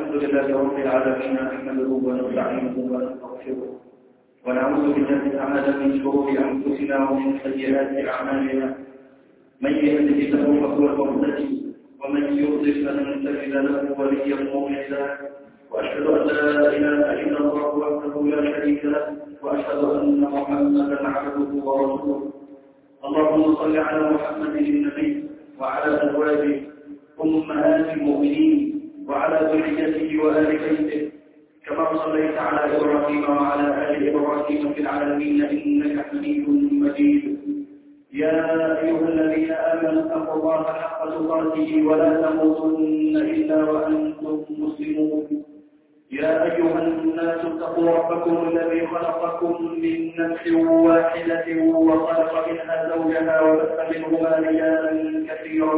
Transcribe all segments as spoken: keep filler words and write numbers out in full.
الحمد لله رب العالمين، نحمده ونستعينه ونستغفره ونعوذ بالله تعالى من شرور انفسنا ومن سيئات اعمالنا. من يهده الله فهو المهتدي ومن يضلل فلن تجد له وليا مرشدا، واشهد ان لا اله الا الله وحده لا شريك له، واشهد ان محمدا عبده ورسوله. اللهم صل على محمد النبي وعلى ازواجه امهات المؤمنين وعلى ذريته وآل بيته، كما صليت على إبراهيم وعلى آل إبراهيم في العالمين إنك حميد مجيد. يا أيها الذين آمنوا اتقوا الله حق تقاته ولا تموتن إلا وأنتم مسلمون. يا أيها الناس اتقوا ربكم الذي خلقكم من نفس واحدة وخلق منها زوجها وبث منهما رجالا كثيرا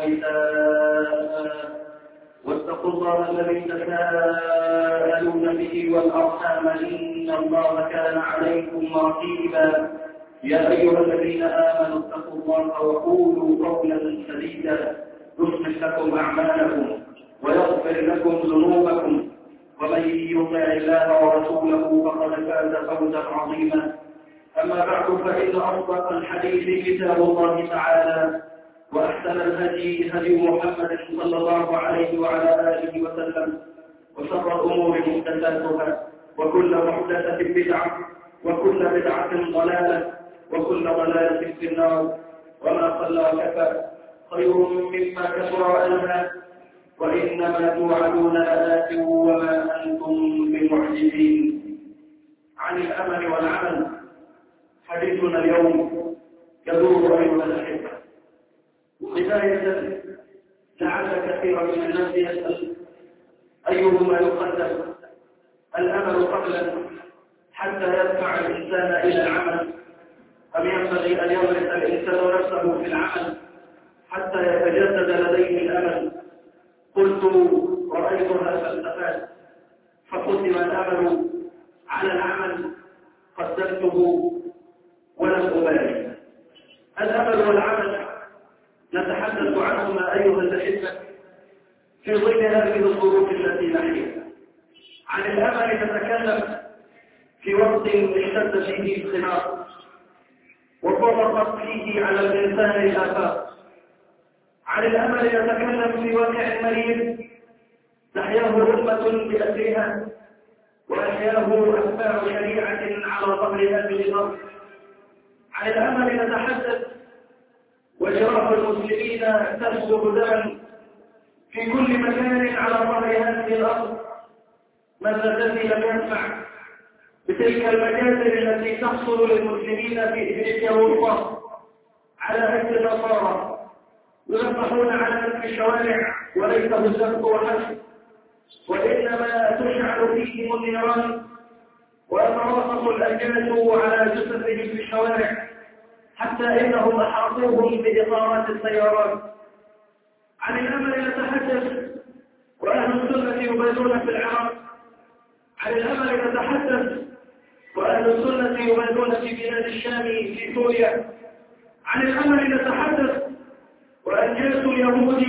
ونساء، واتقوا الله الذي تساءلون به والأرحام إن الله كان عليكم رقيبا. يا أيها الذين آمنوا اتقوا الله وقولوا قولا سديدا يصلح لكم أعمالكم ويغفر لكم ذنوبكم، ومن يطع الله ورسوله فقد فاز فوزا عظيما. أما بعد، فإن أصدق الحديث كتاب الله تعالى، وأحسن الهدي هدي محمد صلى الله عليه وعلى آله وسلم، وشر الأمور محدثاتها، وكل محدثة بدعة، وكل بدعة ضلالة، وكل ضلالة في النار. وما قل وكفى خير مما كثر وألهى، وإنما توعدون لآت وما أنتم بمعجزين. عن الأمل والعمل حديثنا اليوم يدور أيها الأحبة. بداية لعل كثيرا من الناس يسأل أيهما يقدم، الأمل قبلا حتى يدفع الإنسان إلى العمل، أم ينبغي أن يغرس الإنسان نفسه في العمل حتى يتجدد لديه الأمل؟ قلت رأيتها فلسفات، فقدم الأمل على العمل قدمته ولم أبالي. الأمل والعمل نتحدث عنهما أيها الأحبة في ظل هذه الظروف التي نحياها. عن الأمل نتكلم في وقت اشتد فيه الخلاف وطرقت فيه على الإنسان الآفاق. عن الأمل نتكلم في واقع مريض تحياه أمة بأسرها وأحياه أتباع شريعة على ظهر هذه الأرض. عن الأمل نتحدث وجراح المسلمين تسلب دما في كل مكان على ظهر هذه الأرض. من الذي لم يسمع بتلك المكاسب التي تحصل للمسلمين في إفريقيا والوسطى على أيدي النصارى، يذبحون على أنف الشوارع وليس بالذبح وحسب، وإنما تشعل فيهم النيران ويتراصص الأجناس على جثثهم في الشوارع، حتى إنهم أحاطوهم بإطارات السيارات. عن الأمل نتحدث وأهل السنة يبادون في العراق. عن الأمل نتحدث وأهل السنة يبادون في بلاد الشام في سوريا. عن الأمل نتحدث وأنجاس اليهود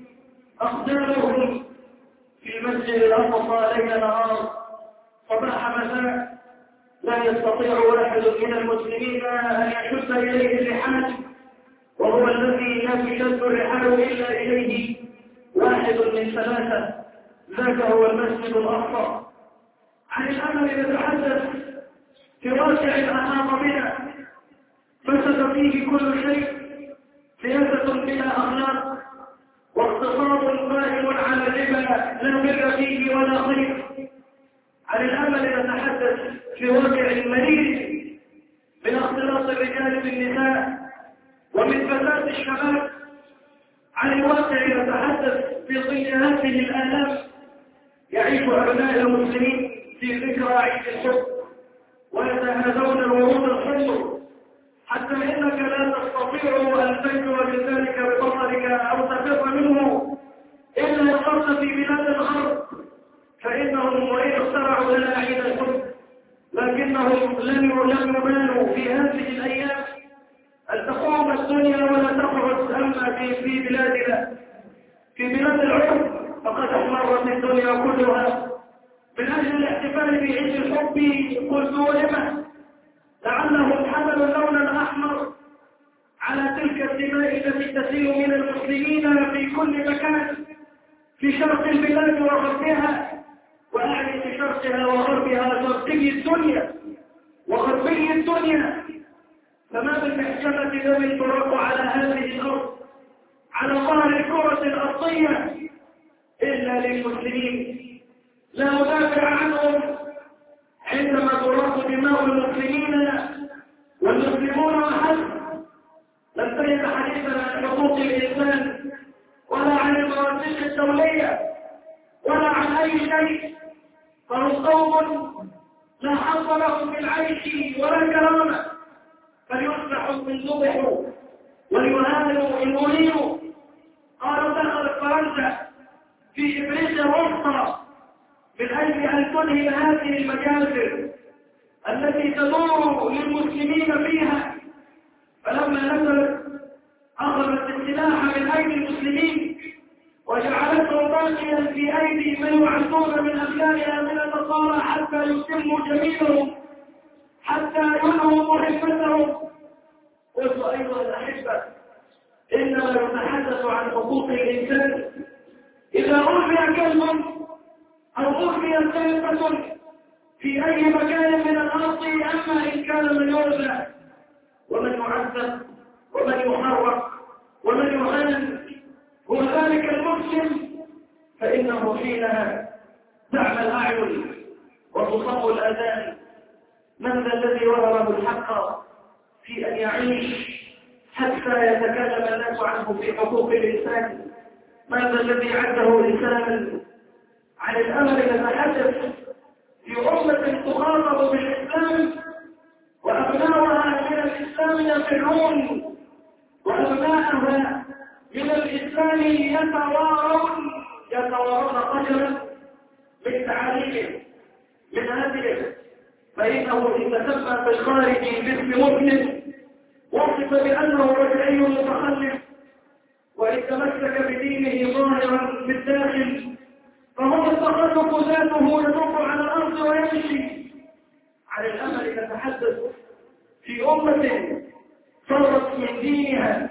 أقدامهم في المسجد الأقصى ليل نهار صباح مساء، لا يستطيع واحد من المسلمين أن يشد إليه الرحال، وهو الذي لا تشد الرحال إلا إليه واحد من ثلاثة، ذاك هو المسجد الأقصى. عن الأمل نتحدث في واقع أحاط بنا فسد فيه كل شيء، سياسة بلا أخلاق، واقتصاد قائم على الربا لا بر فيه ولا خير. عن الأمل نتحدث في واقع مريض من اختلاط الرجال بالنساء ومن فساد الشباب. عن الواقع نتحدث في ظل هذه الآلام يعيش أبناء المسلمين في ذكرى عيد الحب ويتهادون الورود الحمر، حتى إنك لا تستطيع أن تنجو بذلك ببصرك أو تخاف منه إلا وقفت في بلاد الغرب، فإنهم وإن اخترعوا لنا عيد الحب لكنهم لم يبالوا في هذه الأيام أن تقوم الدنيا ولا تقعد. أما في بلادنا في بلاد العرب فقد احمرت الدنيا كلها من أجل الاحتفال بعيد الحب. قلت ولم لعلهم حملوا اللون الأحمر على تلك الدماء التي تسيل من المسلمين في كل مكان في شرق البلاد وغربها، وأعني في شرقها وغربها شرقي الدنيا وغربي الدنيا. فما من محكمة دم تراق على هذه الأرض على ظهر الكرة الأرضية إلا للمسلمين. لا أدافع عنهم عندما تراق دماء المسلمين والمسلمون وحسب. لم تجد حديثنا عن حقوق الإنسان ولا عن المواثيق الدولية ولا عن أي شيء، فهم قوم لا حظ لهم في العيش ولا كرامة، فليصبحوا من ذبحوا وليهانوا إن أوليوا. قالوا دخلت فرنسا في إبريق الوسطى من أجل أن تنهي هذه المجازر التي تدور للمسلمين فيها، فلما نزلت أخذت السلاح من أيدي المسلمين وجعلته باقيا في أيدي من يعدون من أبنائها من النصارى حتى يتموا جميلهم حتى ينهوا مهمتهم. قلت أيها الأحبة، إنما نتحدث عن حقوق الإنسان. إذا ألقي كلب أو ألقي سيفة في أي مكان من الأرض، أما إن كان من يرزع ومن يعذب ومن يحرق ومن يهان هو ذلك المسلم، فإنه حينها تعمى الأعين وتصم الآذان. من ذا الذي وهبه الحق في أن يعيش حتى يتكلم الناس عنه في حقوق الإنسان؟ ماذا الذي عده إنسانا عن الأمر نتحدث في أمة تخاطب بالإسلام وأبناؤها من الإسلام يفرون وأبناءها من الإسلام يتوارون يتوارون قدرا من تعاليم من هذه. فإنه إن تسمى في الخارج باسم مسلم وصف بأنه رجعي متخلف، وإن تمسك بدينه ظاهرا في الداخل فهو التخلف ذاته يدب على الأرض ويمشي. عن الأمل نتحدث في أمة صارت من دينها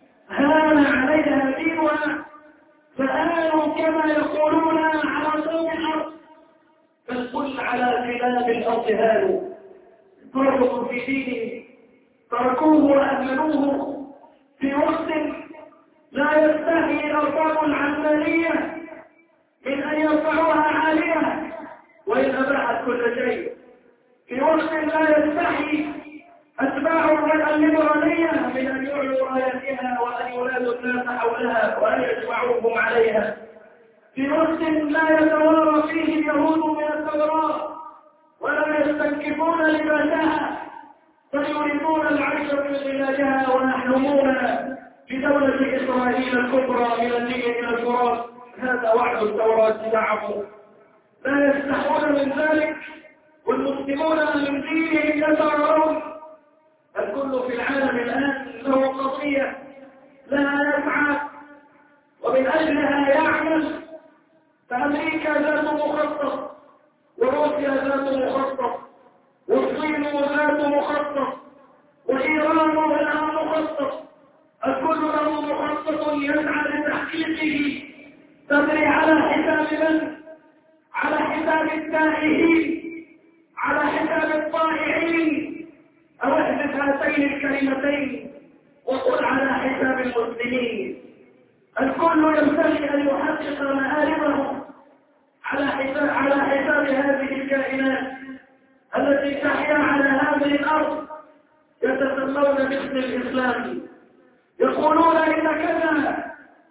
هان عليها دينها فآلوا كما يقولون على صوم الأرض، فالكل على خلاف الأرض هانوا. فرقوا في دينه تركوه وأهملوه في وقت لا يستحي الأرباب العلمانية من أن يرفعوها عالية وإن أباحت كل شيء، في وقت لا يستحي أتباع الليبرالية من أن يعلوا رايتها وأن ينادوا الناس حولها وأن يجمعوهم عليها، في وقت لا يتوارى فيه اليهود من الثورات ولا يستنكفون لباسها بل يريدون العيش في بلادها ويحلمون بدولة إسرائيل الكبرى من النيل إلى الفرات. هذا وعد التوراة زعموا، لا يستحون من ذلك والمسلمون من دينهم يتوارون. الكل في العالم الآن له قضية لها يسعى ومن أجلها يعمل، فأمريكا ذات مخطط وروسيا ذات مخطط والصين ذات مخطط وإيران لها مخطط، الكل له مخطط يسعى لتحقيقه. تدري على حساب من؟ على حساب التائهين، على حساب الطائعين. أو احذف هاتين الكلمتين وقل على حساب المسلمين. الكل ينبغي أن يحقق مآربه على حساب على حساب هذه الكائنات التي تحيا على هذه الأرض يتسمون باسم الإسلام، يقولون إن كذا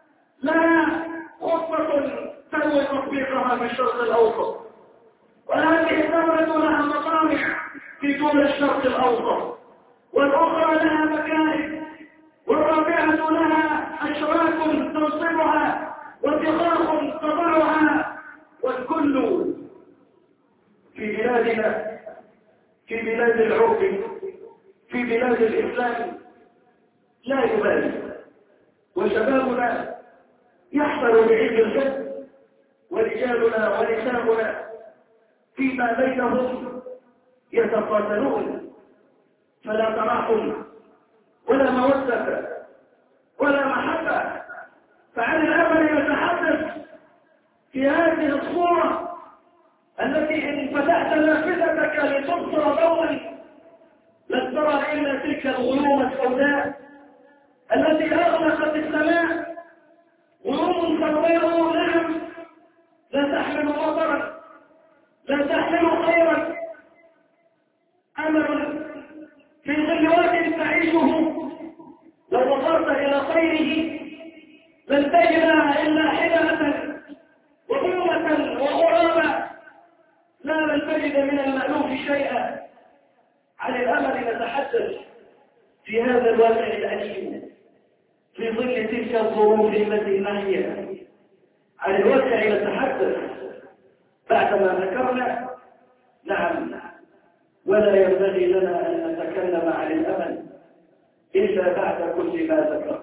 لا خطة تنوي تطبيقها في الشرق الأوسط، وهذه الدولة لها مطامع في طول الشرق الأوسط، والأخرى لها مكائد، والرابعة لها أشراك تنصبها واتخاذ تضعها، والكل في بلادنا في بلاد العرب في بلاد الإسلام لا يبالي. وشبابنا يحضر بعيد الجد ورجالنا ونساؤنا فيما بينهم يتقاتلون، فلا تراحم ولا مودة ولا محبة. فعن الأمل نتحدث في هذه الصورة التي إن فتحت نافذتك لتبصر ضوءا لن ترى إلا تلك الغيوم السوداء التي أغلقت السماء، غيوم سوداء نعم لا تحمل مطرا، لا تحمل خيرا. أمل في ظل واد تعيشه لو وصلت إلى خيره لن تجد إلا حدة وظلمة وغرابة، لا لن تجد من المألوف شيئا. عن الأمل نتحدث في هذا الواقع الأليم في ظل تلك الظروف التي نحياها. عن الواقع نتحدث بعدما ذكرنا، نعم، ولا ينبغي لنا أن نتكلم عن الأمل إلا بعد كل ما ذكر.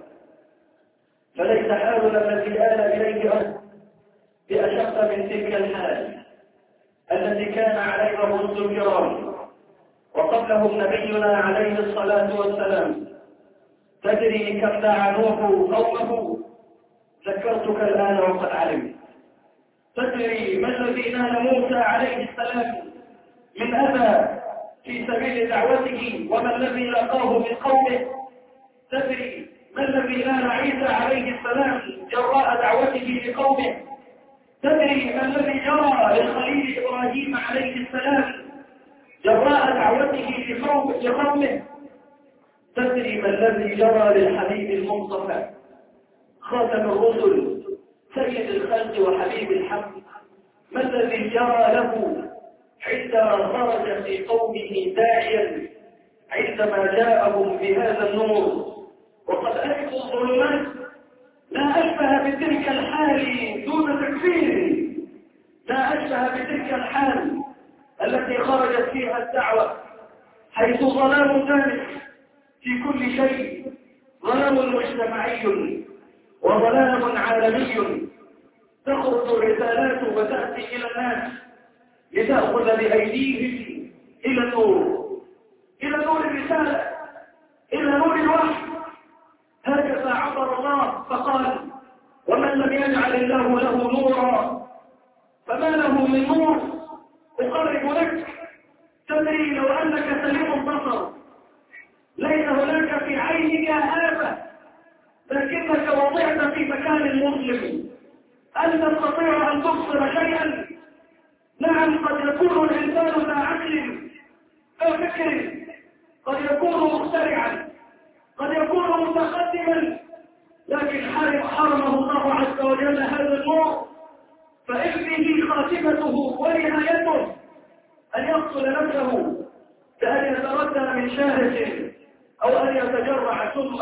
فليس حالنا الذي آل إليه أمر بأشق من تلك الحال التي كان عليها الرسل الكرام وقبلهم نبينا عليه الصلاة والسلام. تدري كم دعا نوح قومه؟ ذكرتك الآن وقد علمت. تدري ما الذي نال موسى عليه السلام من أذى في سبيل دعوته وما الذي لقاه من قومه؟ تدري ما الذي نال عيسى عليه السلام جراء دعوته لقومه؟ تدري ما الذي جرى للخليل إبراهيم عليه السلام جراء دعوته لقومه؟ تدري ما الذي جرى للحبيب المصطفى خاتم الرسل سيد الخلق وحبيب الحق؟ ما الذي جرى له عندما خرج في قومه داعيا عندما جاءهم بهذا النور وقد ألقوا الظلمات؟ لا أشبه بتلك الحال دون تكفير، لا أشبه بتلك الحال التي خرجت فيها الدعوة، حيث ظلام ثالث في كل شيء، ظلام مجتمعي وظلام عالمي. تخرج الرسالات وتأتي إلى الناس لتأخذ بأيديهم إلى النور، إلى نور الرسالة، إلى نور الوحي. هكذا عبر الله فقال: ومن لم يجعل الله له نورا فما له من نور. أقرب لك، تدري لو أنك سليم البصر ليس هناك في عينك آفة، لكنك وضعت في مكان مسلم، أن تستطيع أن تبصر شيئا. نعم، قد يكون الإنسان ذا عقل أو فكر، قد يكون مخترعا، قد يكون متقدما، لكن حرمه الله عز وجل هذا النور، فإن به خاتمته ونهايته أن يقتل نفسه كأن يتردى من شاهد أو أن يتجرع، ثم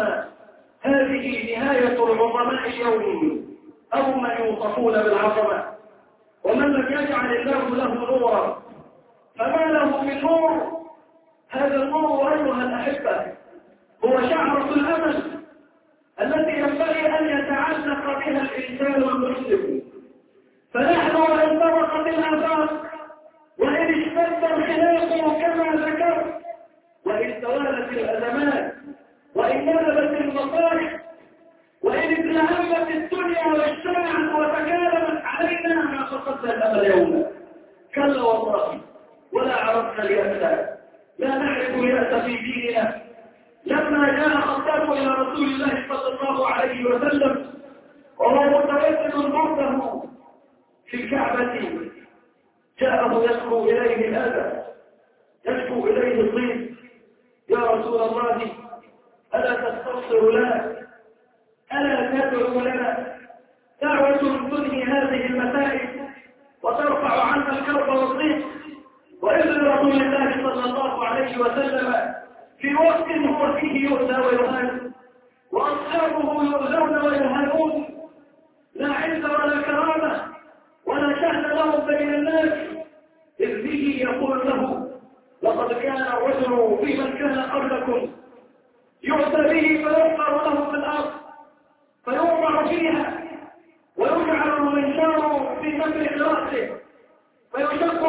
هذه نهاية العظماء اليوم أو من يوصفون بالعظمة. ومن لم يجعل الله له نورا فما له من نور. هذا النور أيها الأحبة هو شعرة الأمل التي ينبغي أن يتعلق بها الإنسان المسلم. فنحن وإن طرقت الآفاق، وإن اشتد الخلاف كما ذكرت، وإن توالت الأزمات، وإن نزلت المصالح، وإن اتلهمت الدنيا واجتمعت وتكالبت علينا ما فقدنا الأمل يوما. كلا والله، ولا عرفنا اليأس، لا نعرف اليأس في ديننا. لما جاء خطاب إلى رسول الله صلى الله عليه وسلم وهو متوسل برده في الكعبة، جاءه يشكو إليه الأذى، يشكو إليه الضيق: يا رسول الله، ألا تستبصر لنا؟ ألا تدعو لنا؟ دعوة تنهي هذه المسائل وترفع عنا الكرب والضيق. وإذن رسول الله صلى الله عليه وسلم في وقت هو فيه يؤذى ويهان، وأصحابه يؤذون ويهانون، لا عز ولا كرامة ولا شأن لهم بين الناس، إذ به يقول له: لقد كان الرجل في من كان قبلكم يؤتى به فيحفر له في الأرض فيوضع فيها ويجعل المنشار في مثل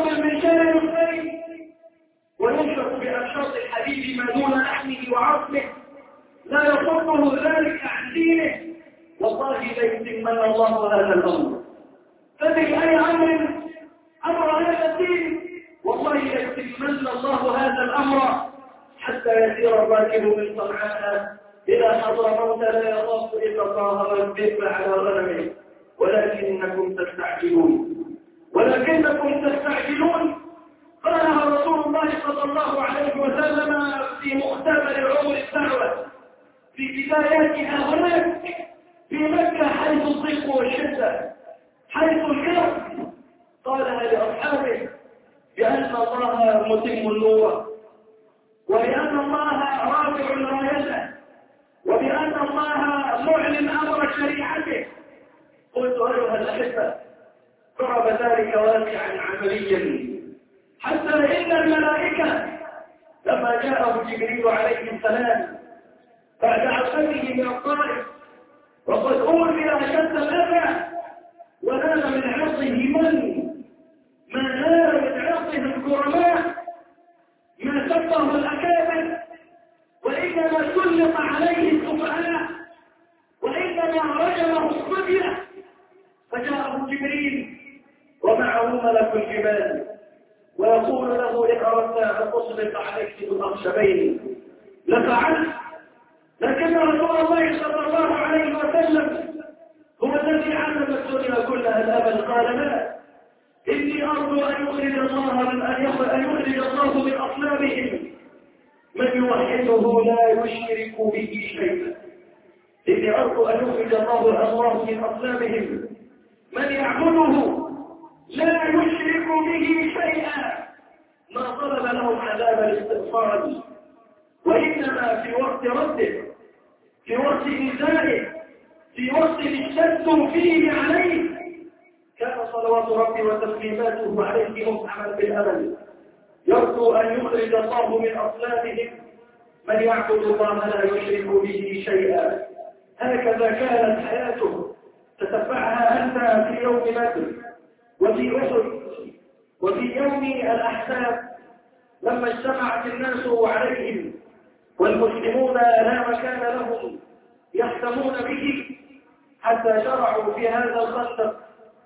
بالمنشار الخير وينشق بأنشاط الحديد ما دون لحمه وعظمه لا يصده ذلك عن دينه، والله ليتمن الله هذا الأمر. فبأي أمر أمر هذا الدين، والله ليتمن الله هذا الأمر حتى يسير الراكب من صنعاء إلى حضرموت لا يخاف إلا الله والذئب على غنمه، ولكنكم تستعجلون ولكنكم تستعجلون قالها رسول الله صلى الله عليه وسلم في مختبر عمر الدعوة في بداياتها هناك في مكة حيث الضيق والشدة حيث الكرب، قالها لأصحابه بأن الله متم النور وبأن الله رافع رايته وبأن الله معلن أمر شريعته. قلت أيها الأحبة ضرب ذلك واقعا عمليا حتى إن الملائكة لما جاءه جبريل عليه السلام بعد عصره من الطائف وقد أوذي أشد الأذى ونال من عرضه من ما نال من عرضه الكرماء ما سبه الأكابر، وإنما سلط عليه السفهاء، وإنما رجمه الصبية، فجاءه جبريل ومعه ملك الجبال ويقول له إن أردت أن تصبح عليك بالأخشبين لفعلت، لكن رسول الله صلى الله عليه وسلم هو الذي علم الدنيا كلها الأمل. قال لا، إني أرجو أن يخرج الله من أن يخرج الله من أصلابهم من يوحده لا يشرك به شيئا. إني أرجو أن يخرج الله الله من أصلابهم من يعبده لا يشرك به شيئا. ما طلب لهم عذاب الاستغفار، وإنما في وقت رده، في وقت نزاعه، في وقت اشتدوا فيه عليه، كان صلوات ربي وتسليماته عليه مفعما بالأمل، يرجو أن يخرج الله من أصلابهم من يعبد الله لا يشرك به شيئا. هكذا كانت حياته، تتبعها أنت في يوم بدر وفي أحد وفي يوم الأحزاب لما اجتمعت الناس عليهم والمسلمون لا مكان لهم يحتمون به، حتى شرعوا في هذا الخندق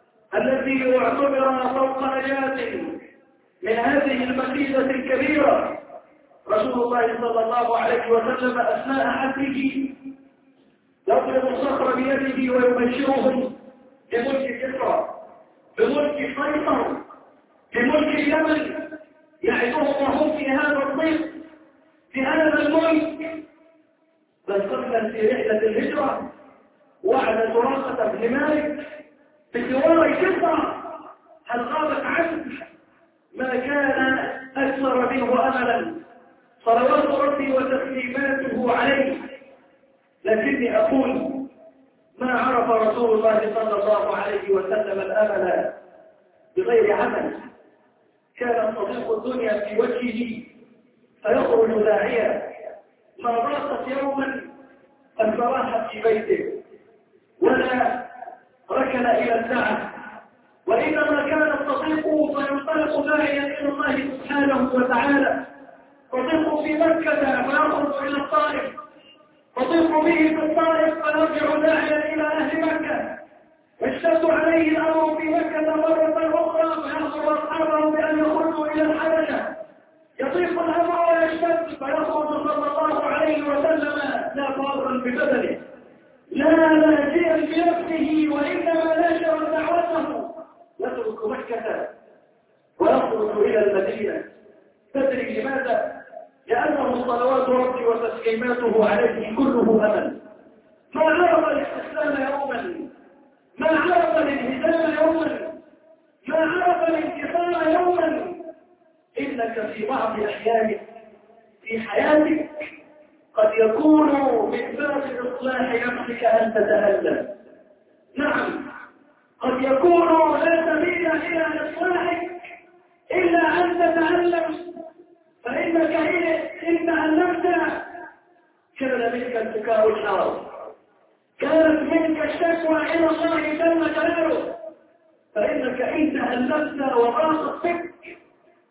الذي اعتبر فوق نجاة من هذه المكيدة الكبيرة. رسول الله صلى الله عليه وسلم أثناء حجه يضرب الصخر بيده ويبشرهم بملك كسرى، بملك قيصر، بملك اليمن، يعدهم وهم في هذا الضيق في هذا الملك. بل قبل في رحلة الهجرة وعد سراقة بن مالك بثوار كسرى هل غابت عنه ما كان أكثر منه أملا صلوات ربي وتسليماته عليه. لكني أقول ما عرف رسول الله صلى الله عليه وسلم الأمل بغير عمل. كان صديق الدنيا في وجهه فيخرج داعيا، ما ضاقت يوما فاستراح في بيته ولا ركن إلى الساعة، وإنما كان الصديق فينطلق داعيا إلى الله سبحانه وتعالى. صديق في مكة فيخرج إلى الطائف، صديق به في الطائف فيرجع داعيا إلى أهل مكة. يشتد عليه الأمر في مكة مرة أخرى فيأمر أصحابه بأن يخرجوا إلى الحبشة. يضيق الأمر ويشتد فيخرج صلى الله عليه وسلم لا فارا ببدنه لا لاجئا بنفسه، وإنما نشر دعوته يترك مكة ويخرج إلى المدينة. تدري لماذا؟ لأنه صلوات ربي وتسليماته عليه كله أمل. ما عرف الاستسلام يوما، ما عرف الانهزام يوما، ما عرف الانتصار يوما. إنك في بعض أحيانك في حياتك قد يكون من باب إصلاح نفسك أن تتألم. نعم، قد يكون لا سبيل إلى إصلاحك إلا أن تتألم، فإنك إن تألمت كان منك البكاء الحار، كانت منك الشكوى إلى الله جل جلاله. فإنك إن تألمت وضاقت بك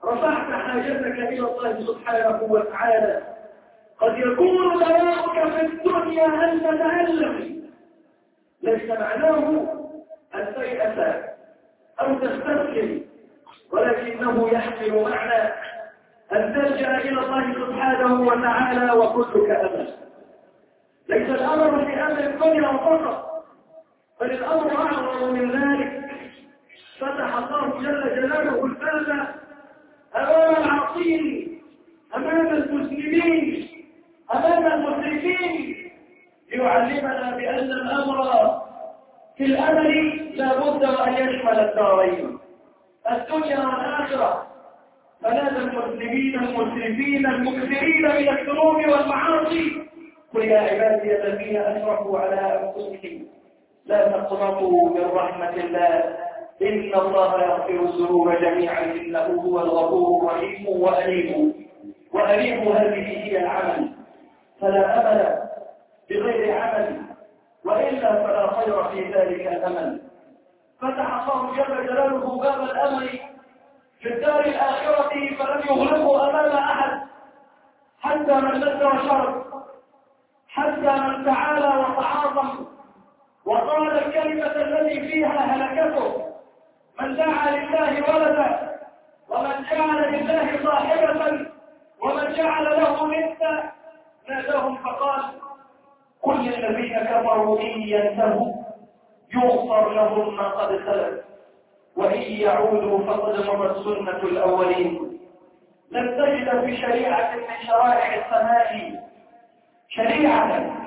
رفعت حاجتك إلى الله سبحانه وتعالى، قد يكون دواءك في الدنيا أن تتألم، ليس معناه أن تيأس أو تستسلم، ولكنه يحمل معنى أن تلجأ إلى الله سبحانه وتعالى وكلك أمل. ليس الأمر في أمر الدنيا فقط، بل الأمر أعظم من ذلك. فتح الله جل جلاله الباب أمام العاصين، أمام المسلمين، أمام المشركين، ليعلمنا بأن الأمر في الأمل لا بد وأن يشمل الدارين، الدنيا والآخرة. فنادى المسلمين المسرفين المكثرين من الذنوب والمعاصي: قل يا عبادي الذين أشركوا على أنفسهم لا تقنطوا من رحمة الله إن الله يغفر الذنوب جميعا إنه هو الغفور الرحيم وأنيبوا وأنيبوا هذه هي العمل، فلا أمل بغير عمل، وإلا فلا خير في ذلك الأمل. فتح الله جل جلاله باب الأمل في الدار الآخرة فلم يغلقه أمام أحد، حتى من لذ وشرب، حتى من تعالى وتعاظم وقال الكلمة التي فيها هلكته، من دعا لله ولدا ومن جعل لله صاحبة ومن جعل له ندا، ناداهم فقال: قل للذين كفروا إن ينتهوا يغفر لهم ما قد سلف وإن يعودوا فقد مضت سنة الأولين. لن تجد في شريعة من شرائع السماء شريعة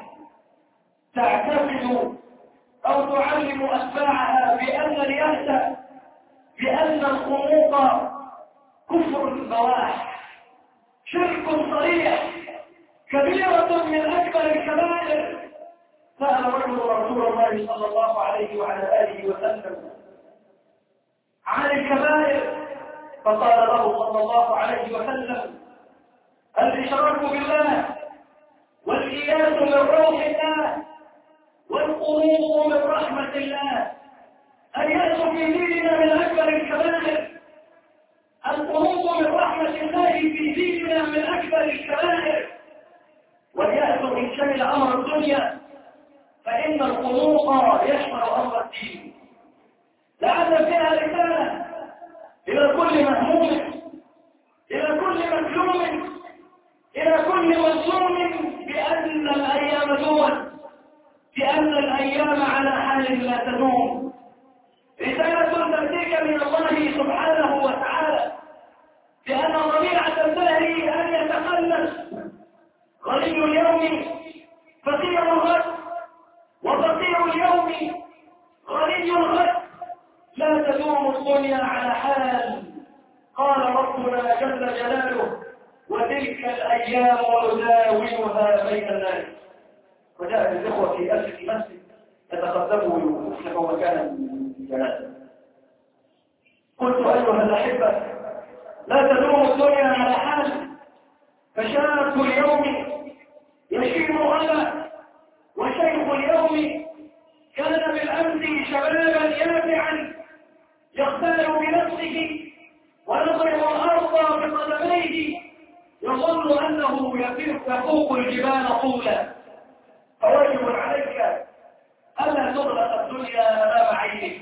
تعتقد أو تعلم أتباعها بأن اليأس، بأن الخلوق كفر بواح، شرك صريح، كبيرة من أكبر الكبائر. سأل رجل رسول الله صلى الله عليه وعلى آله وسلم عن الكبائر، فقال له صلى الله عليه وسلم: الإشراك بالله، والإياس من روح الله، والقنوط من رحمة الله. اليأس في ديننا من أكبر الكبائر، القنوط من رحمة الله في ديننا من أكبر الكبائر. واليأس إن شمل أمر الدنيا فإن القنوط يشمل أمر الدين. لعل فيها رسالة إلى كل مهموم، إلى كل مظلوم، إلى كل مظلوم، بأن الأيام دون، بأن الأيام على حال لا تدوم. رسالة تأتيك من الله سبحانه وتعالى بأن الطبيعة تنتهي أن يتخلص غني اليوم فقير الغد، وفقير اليوم غني الغد. لا تدوم الدنيا على حال. قال ربنا جل جلاله: وتلك الأيام نداولها بين الناس. وجاء الإخوة في أسف المسجد يتقدموا يصلحوا مكانا جنازة. قلت: أيها الأحبة، لا تدوم الدنيا على حال. فشاب اليوم يشيب غدا، وشيخ اليوم كان بالأمس شبابا يافعا يختال بنفسه ويضرب الأرض بقدميه، يظن أنه يفوق الجبال طولا. فواجب عليك ألا تغلق الدنيا أمام عينك.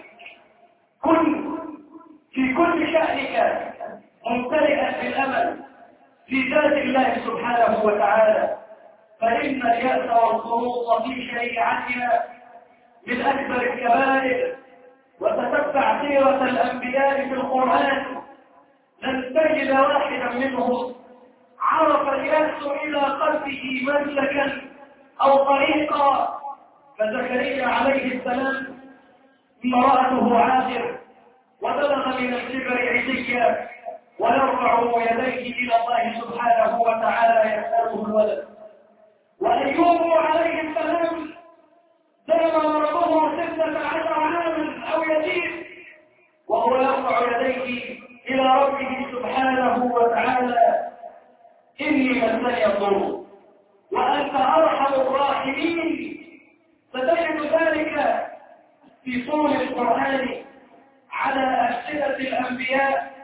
كن في كل شأنك ممتلئا بالأمل في ذات الله سبحانه وتعالى، فإن اليأس والخروط في شريعتنا من أكبر الكبائر. وتتبع سيرة الأنبياء في القرآن لن تجد واحدا منهم عرف اليأس إلى قلبه مسلكا أو طريقا. فزكريا عليه السلام امرأته عاقر وبلغ من الكبر عتيا ويرفع يديه إلى الله سبحانه وتعالى يسأله الولد. وأيوب عليه السلام دام مرضه ستة عشر عاما أو يزيد وهو يرفع يديه إلى ربه سبحانه وتعالى: إني مسني الضر وأنت أرحم الراحمين. فتجد ذلك في طول القرآن على أمثلة الأنبياء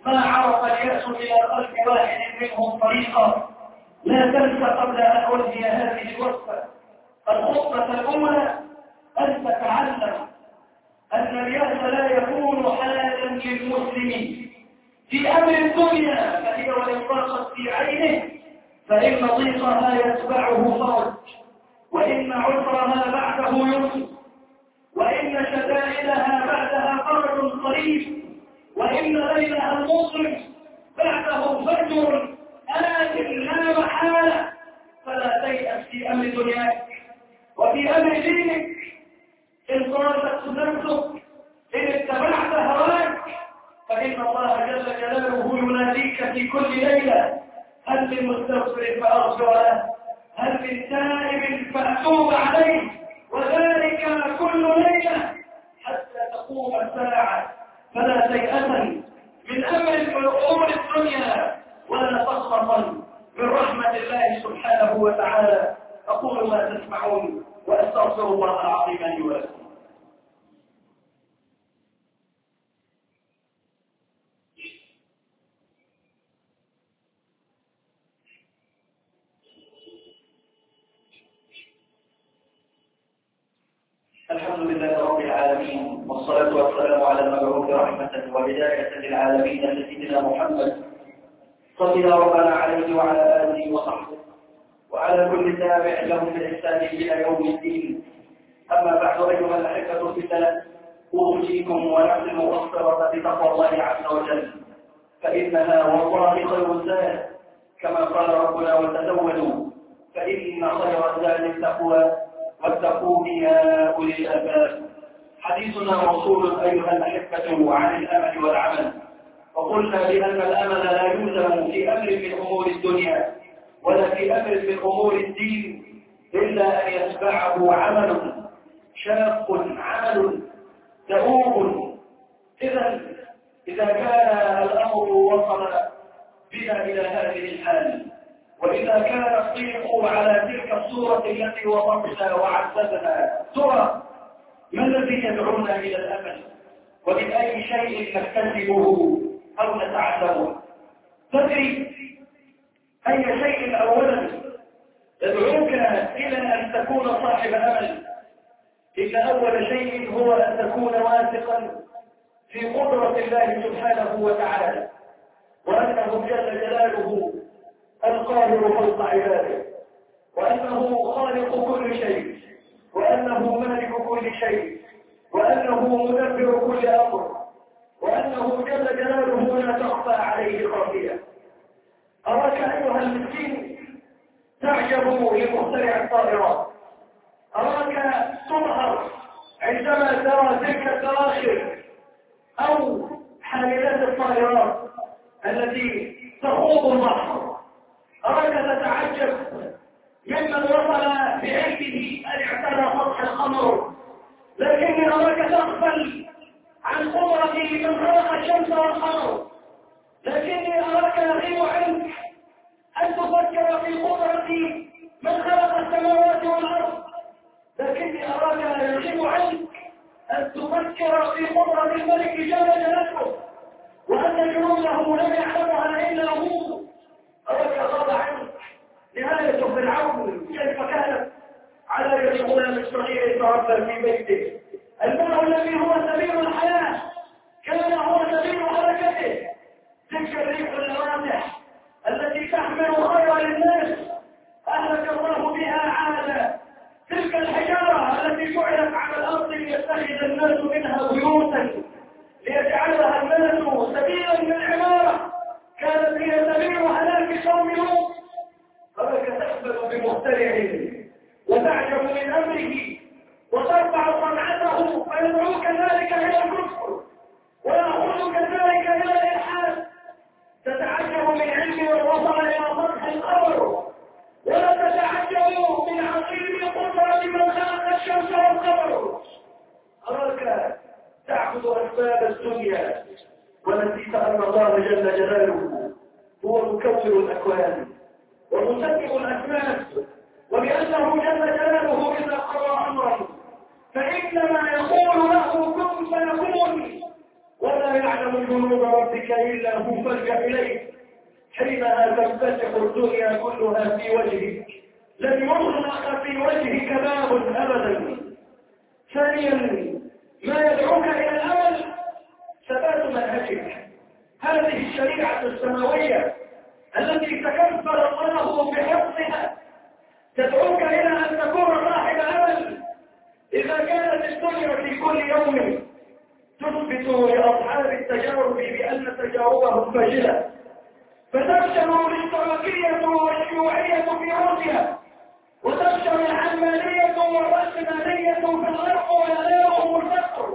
ما عرف اليأس إلى قلب واحد منهم طريقا. لا تنسى قبل أن أنهي هذه الوصفة الخطة الأولى أن تتعلم أن اليأس لا يكون حالا للمسلم في أمر الدنيا، فهي وإن ضاقت في عينه فإن ضيقها يتبعه فرج، وإن عسرها بعده يسر، وإن شدائدها بعدها فرج قريب، وإن ليلها المظلم بعده فجر آت لا محالة. فلا تيأس في أمر دنياك وفي أمر دينك. إن صارت نفسك إن اتبعت هواك فإن الله جل جلاله يناديك في كل ليلة: هل من مستغفر فأغفر له، هل من تائب فأتوب عليه، وذلك كل ليلة حتى تقوم الساعة. فلا تيأسا من أمر أمور الدنيا ولا تقنطا من رحمة الله سبحانه وتعالى. أقول ما تسمعون وأستغفر الله العظيم لي ولكم. الحمد لله رب العالمين، والصلاة والسلام على المبعوث رحمة وهداية للعالمين سيدنا محمد صلى ربنا عليه وعلى آله وصحبه وعلى كل تابع لهم بالإحسان إلى يوم الدين. أما بعد أيها الأحبة في الله، أوصيكم ونفسي مقصرة بتقوى الله عز وجل، فإنها والله خير الزاد كما قال ربنا: وتزودوا فإن خير الزاد التقوى واتقون يا أولي الألباب. حديثنا موصول أيها الأحبة عن الأمل والعمل، وقلنا بأن الأمل لا يلزم في أمر من أمور الدنيا ولا في أمر من أمور الدين إلا أن يتبعه عمل شاق، عمل دؤوب. إذا إذا كان الأمر وصل بنا إلى هذه الحال، وإذا كان الطريق على تلك الصورة التي وصفنا وعذبنا، ترى ما الذي يدعونا إلى الأمل؟ ومن أي شيء نكتسبه أو نتعلمه؟ تدري أي شيء أولا يدعوك إلى أن تكون صاحب أمل؟ إن أول شيء هو أن تكون واثقا في قدرة الله سبحانه وتعالى، وأنه جل جلاله القاهر فوق عباده، وأنه خالق كل شيء، وأنه مالك كل شيء، وأنه مدبر كل أمر، وأنه جل جلاله لا تخفى عليه خافية. أراك أيها المسكين تعجب لمخترع الطائرات، أراك تنهر عندما ترى تلك الدراخر أو حاملات الطائرات التي تخوض البحر، أراك تتعجب ممن وصل بعلمه أن اعتنى سطح القمر، لكني أراك تغفل عن قدرة من خلق الشمس والقمر، لكني أراك يغيب عنك أن تفكر في قدرة من خلق السماوات والأرض، لكني أراك يغيب عنك أن تفكر في قدرة الملك جل جلاله وأن جنوده لم يعلمها إلا هو. أراك غاب عنك نهاية فرعون كيف كانت على يد الغلام الصغير يتربى في بيته، الماء الذي هو سبيل الحياة كان هو سبيل حركته، تلك الريح الراتح التي تحمل خير للناس أهلك الله بها عادا، تلك الحجارة التي جعلت على الأرض ليتخذ الناس منها بيوتا ليجعلها الناس سبيلا للعمارة، كانت هي سبيل هلاك قوم لوط. فلك تحمل بمخترعه وتعجب من أمره وترفع صنعته فيدعوك ذلك إلى الكفر ويأخذك ذلك إلى الإلحاد. تتعجب من علم وصل إلى سطح القمر، ولا تتعجب من عظيم قدرة من خلق الشمس والقمر. أراك تعبد أسباب الدنيا ونسيت أن الله جل جلاله هو مكون الأكوان ومسبب الأسباب، وبأنه جل جلاله إذا قضى أمرا فإنما يقول له كن فيكون، ولا يعلم يعلم جنود ربك إلا هو فالجأ إليه حينها تنفتح الدنيا كلها في وجهك، لن يغلق في وجهك باب أبدا. ثانيا ما يدعوك إلى الأمل ثبات منهجك. هذه الشريعة السماوية التي تكفل الله بحفظها تدعوك إلى أن تكون صاحب أمل. إذا كانت الدنيا في كل يوم تثبت لأصحاب التجارب بأن تجاربهم فاشلة، فتفشل الاشتراكية والشيوعية في روسيا، وتفشل العلمانية والرأسمالية في الغرب وينالهم الفقر،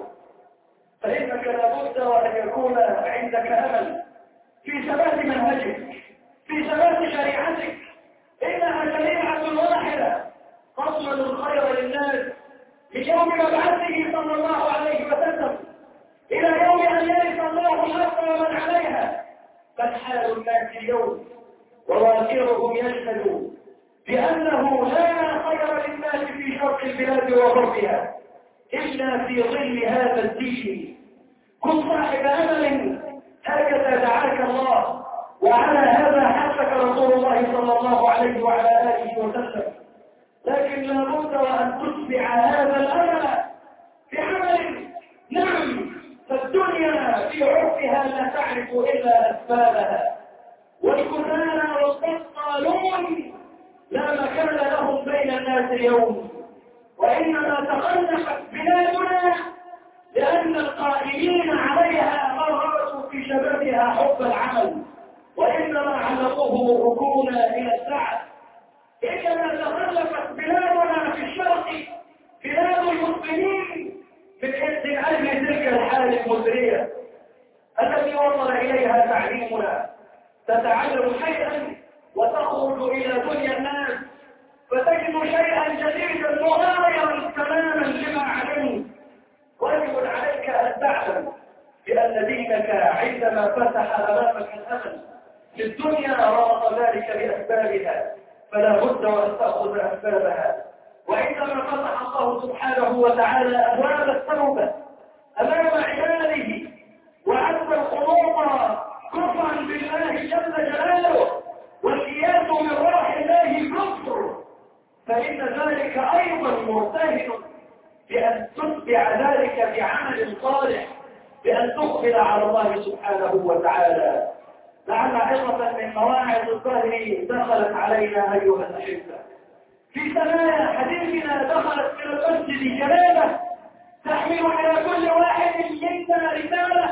فإنك لابد وأن يكون عندك أمل في ثبات منهجك، في ثبات شريعتك. إنها شريعة واحدة تصمد الخير للناس من يوم مبعثه صلى الله عليه وسلم إلى يوم أن يرث الله الأرض ومن عليها. بل حال الناس اليوم وواقعهم يشهد بأنه لا خير للناس في شرق البلاد وغربها إلا في ظل هذا الدين. كن صاحب أمل، هكذا دعاك الله، وعلى هذا حثك رسول الله صلى الله عليه وعلى آله وسلم. لكن لابد وأن تتبع هذا الأمل بعمل. نعم، فالدنيا في عرفها لا تعرف إلا أسبابها، والكهان والبطالون لا مكان لهم بين الناس اليوم، وإنما تخلفت بلادنا لأن القائمين عليها مرروا في شبابها حب العمل، وإنما علقوهم الركون إلى السعد. إنما تخلفت بلادنا في الشرق بلاد المسلمين من أجل تلك الحالة المزرية التي وصل إليها تعليمنا. تتعلم شيئا وتخرج إلى دنيا الناس فتجد شيئا جديدا مغايرا تماما لما علمت. واجب عليك أن تعلم بأن دينك عندما فتح أمامك الأمل في الدنيا ربط ذلك بأسبابها، فلا بد وأن تأخذ أسبابها. وعندما فتح الله سبحانه وتعالى أبواب التوبة أمام عباده وعد القلوب كفرا بالله جل جلاله والإياس من روح الله كفر، فإن ذلك أيضا مرتهن بأن تتبع ذلك بعمل صالح، بأن تقبل على الله سبحانه وتعالى. لعل عظة من مواعظ الظهر دخلت علينا أيها الأحبة. في ثنايا حديثنا دخلت من المسجد جلالة تحمل إلى كل واحد منا رسالة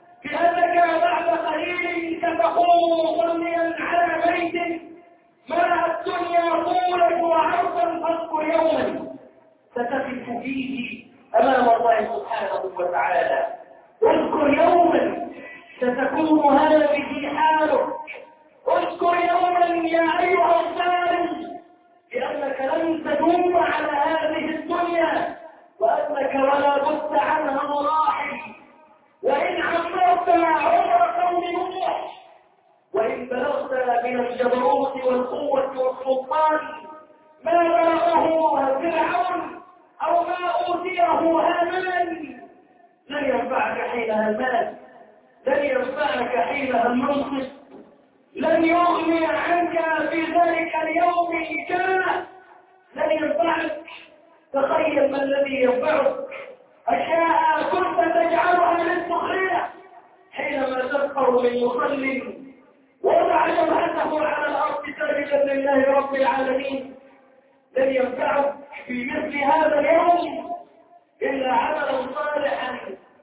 بأنك بعد قليل ستقوم مصليا على بيت ملأ الدنيا طولا وعرضا فاذكر يوما ستقف فيه أمام الله سبحانه وتعالى. اذكر يوما ستكون هذه حالك. اذكر يوما يا أيها الظالم بأنك لن تدوم على هذه الدنيا، وأنك ولا بد عنها مراحل. وإن عمرت عمر قوم نوح، وإن بلغت من الجبروت والقوة والسلطان ما بلغه فرعون أو ما أوتيه هامان، لن ينفعك حينها المال، لن ينفعك حينها المنصب، لن يغني عنك في ذلك اليوم الجاه، لن ينفعك. تخيل ما الذي ينفعك. أشياء كنت تجعلها للسخرية حينما تسخر من مصل وضع جبهته على الأرض ساجدا لله رب العالمين، لن ينفعك في مثل هذا اليوم إلا عملا صالحا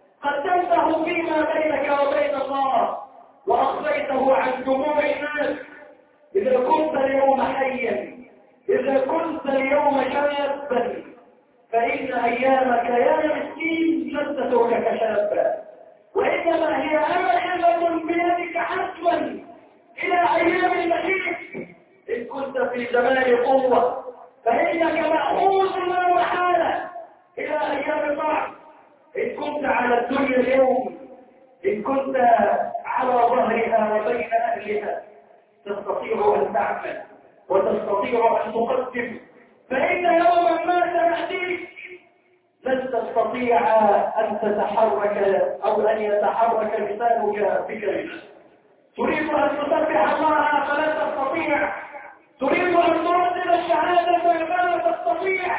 قدمته فيما بينك وبين الله وأخفيته عن جموع الناس. إذا كنت اليوم حيا، إذا كنت اليوم شابا، فإن أيامك يا مسكين لن تتركك شابا، وإنما هي أمل بيدك حتما إلى أيام المشيخ. إن كنت في زمان قوة فإنك مأخوذ لا محالة إلى أيام ضعف. إن كنت على الدنيا اليوم، إن كنت على ظهرها وبين أهلها، تستطيع أن تعمل وتستطيع أن تقدم، فإن يوما ما سيأتيك لن تستطيع أن تتحرك أو أن يتحرك لسانك بكلمة. تريد أن تسبح الله فلا تستطيع، تريد أن تردد الشهادة فلا تستطيع.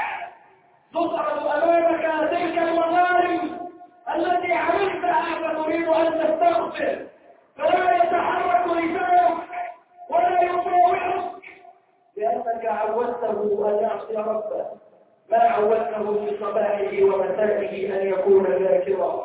تضرب أمامك تلك المظالم التي عملتها فتريد أن تستغفر، فلا يتحرك لسانك ولا يطاوعك لأنك عودته أن يعصي ربه، ما عودته في صباحه ومسائه أن يكون ذاكرا.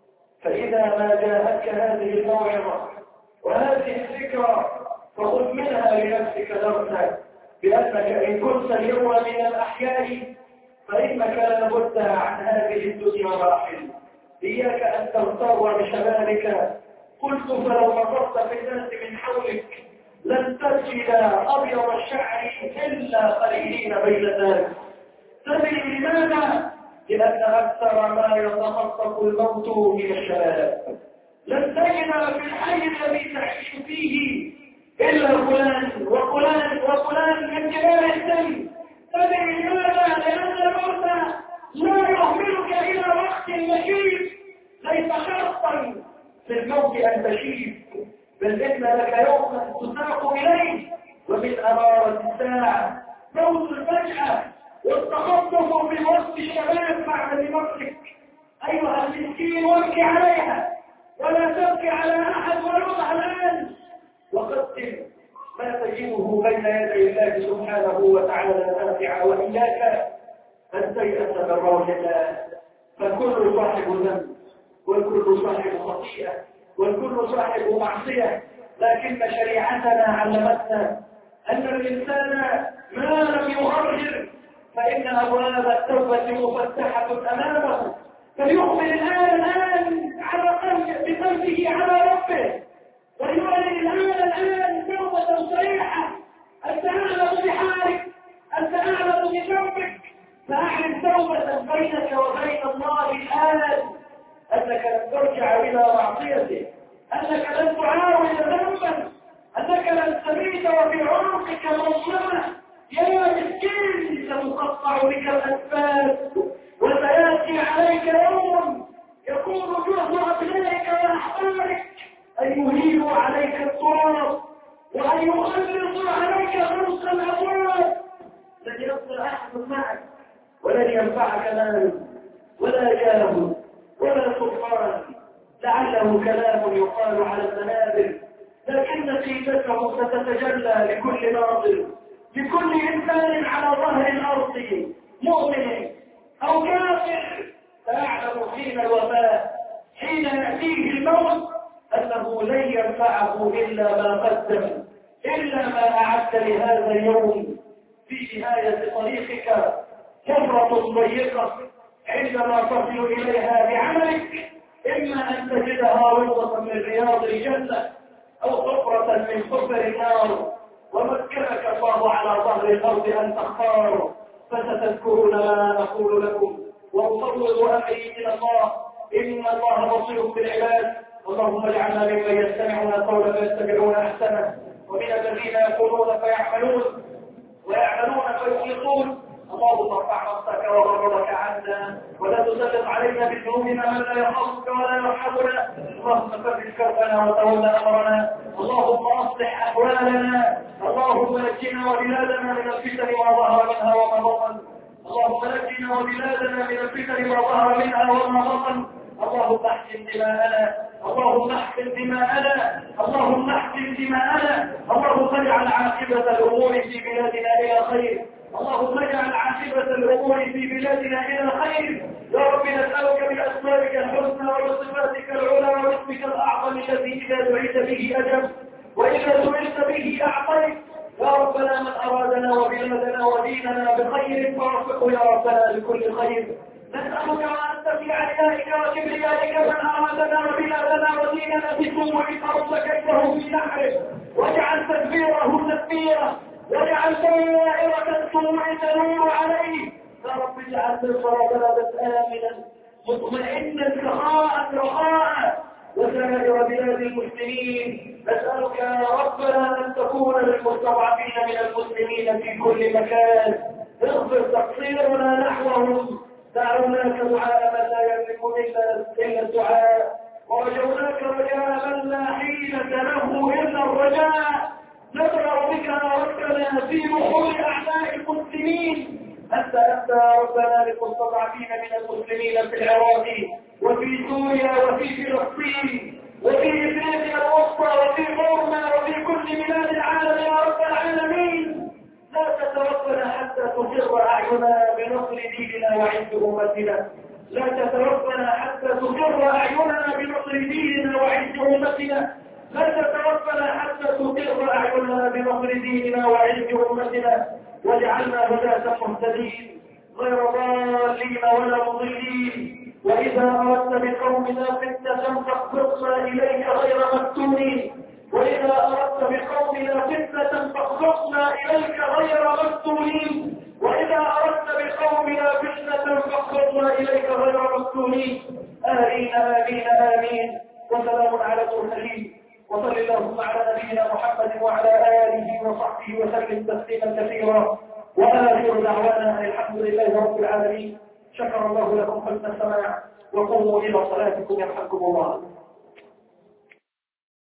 فإذا ما جاءتك هذه الموعظة وهذه الذكرى فخذ منها لنفسك درسا، بأنك إن كنت اليوم من الأحياء فإنك لابد عن هذه الدنيا راحل. إياك أن تغتر بشبابك. قلت فلو نظرت في الناس من حولك لن تجد أبيض الشعر إلا قليلين بين الناس. تدري لماذا؟ لأن أكثر ما يتخطف الموت من الشباب. لن تجد في الحي الذي تعيش فيه إلا فلان وفلان وفلان من كبار السن. تدري لماذا؟ لأن الموت لا يهملك إلى وقت مشيب. ليس شرطا في الموت أن تشيب، بل إن لك يوما تساق إليه ومن أمارة الساعة موت الفجأة والتخطف في وسط الشباب بعد موتك. أيها المسكين وابكي عليها ولا تبكي على أحد ولوضع الآن، وقدم ما تجده بين يدي الله سبحانه وتعالى نافعا. وإياك أن تيأس من روح الله، فالكل صاحب ذنب والكل صاحب خطيئة والكل صاحب معصية، لكن شريعتنا علمتنا أن الإنسان ما لم يغرر فإن أبواب التوبة مفتحة أمامه، فليقبل الآن الآن على قلبه بقلبه على ربه، ويعلن الآن الآن توبة صريحة. أنت أعلم بحالك، أنت أعلم بذنبك، فأعلن توبة بينك وبين الله الآن، أنك لن ترجع إلى معصيته، أنك لن تعاود ذنبا، أنك لن تبيت وفي عنقك مظلمة. يا مسكين ستقطع بك الأنفاس، وسيأتي عليك يوم يكون جهد أبنائك وأحبابك أن يهيبوا عليك التراب وأن يخلصوا عليك غرس الأبواب. لن يصل أحد معك ولن ينفعك مال ولا جاه ولا سلطان، لعله كلام يقال على المنابر، لكن نتيجته ستتجلى لكل ناظر، لكل إنسان على ظهر الأرض مؤمن أو كافر، فيعلم حين الوفاة حين يأتيه الموت أنه لن ينفعه إلا ما قدم، إلا ما أعدت لهذا اليوم. في نهاية طريقك حفرة ضيقة عندما تصل إليها بعملك، إما أن تجدها روضة من رياض الجنة أو حفرة من حفر النار، ومكنك الله على ظهر الأرض أن تختار، فستذكرون ما نقول لكم. وأفوض أمري إلى الله، إن الله بصير بالعباد. اللهم اجعلنا ممن يستمعون القول فيتبعون أحسنه، ومن الذين يقولون فيعملون ويعملون فيخلصون. اللهم ارفع نفسك وغضبك عنا، ولا تسلط علينا بذنوبنا من لا يخافك ولا يرحمنا. اللهم فرج كربنا وتولى امرنا، اللهم اصلح احوالنا، اللهم نجنا وبلادنا من الفتن ما ظهر منها وما بطن، اللهم نجنا وبلادنا من الفتن ما ظهر منها وما بطن. اللهم احسن دماءنا، اللهم احسن دماءنا، اللهم احسن دماءنا، اللهم اجعل عاقبة الامور في بلادنا الى خير، اللهم اجعل عاقبة الامور في بلادنا الى خير. يا رب نسألك باسمائك الحسنى وبصفاتك العلى واسمك الاعظم الذي اذا دعيت به اجب واذا سئلت به اعطيت. يا ربنا من ارادنا وبلادنا وديننا بخير فوفقه يا ربنا لكل خير. نسألك وأنت في عليائك وكبريائك من أرادنا وبلادنا وديننا بسوء فرد كيده في نحره، واجعل تدبيره تدبيره، واجعل دائرة السوء تنور عليه. يا رب اجعل مصر بلدا آمنا مطمئنا سخاء رخاء وسائر بلاد المسلمين. نسألك يا ربنا أن تكون للمستضعفين من المسلمين في كل مكان، اغفر تقصيرنا نحوهم، دعوناك دعاء من لا يملك إلا إلا الدعاء، ورجوناك رجاء من لا حيلة له إلا الرجاء. نبرأ بك يا ربنا في نحور أعداء المسلمين. أنت أنت يا ربنا للمستضعفين من المسلمين في العراق وفي سوريا وفي فلسطين وفي إفريقيا الوسطى وفي بورما وفي كل بلاد العالم يا رب العالمين. لا تتوفنا حتى تقر أعيننا بنصر ديننا وعز أمتنا. لا تتوفنا حتى تقر أعيننا بنصر ديننا وعز أمتنا. لا تتوفنا حتى تقر أعيننا بنصر ديننا وعز أمتنا. واجعلنا هداة مهتدين غير ضالين ولا مضلين. وإذا أردت بقومنا فتنة فاخلصنا إليك غير مفتونين. وإذا أردت بقومنا فتنة فاخلصنا إليك غير مفتونين. وإذا أردت بقومنا فتنة فاخلصنا إليك غير مفتونين. آمين آمين آمين. وسلام على المرسلين. وصل اللهم على نبينا محمد وعلى آله وصحبه وسلم تسليما كثيرا. وآخر دعوانا أن الحمد لله رب العالمين. شكر الله لكم حسن السماع، وقوموا إلى صلاتكم يرحمكم الله.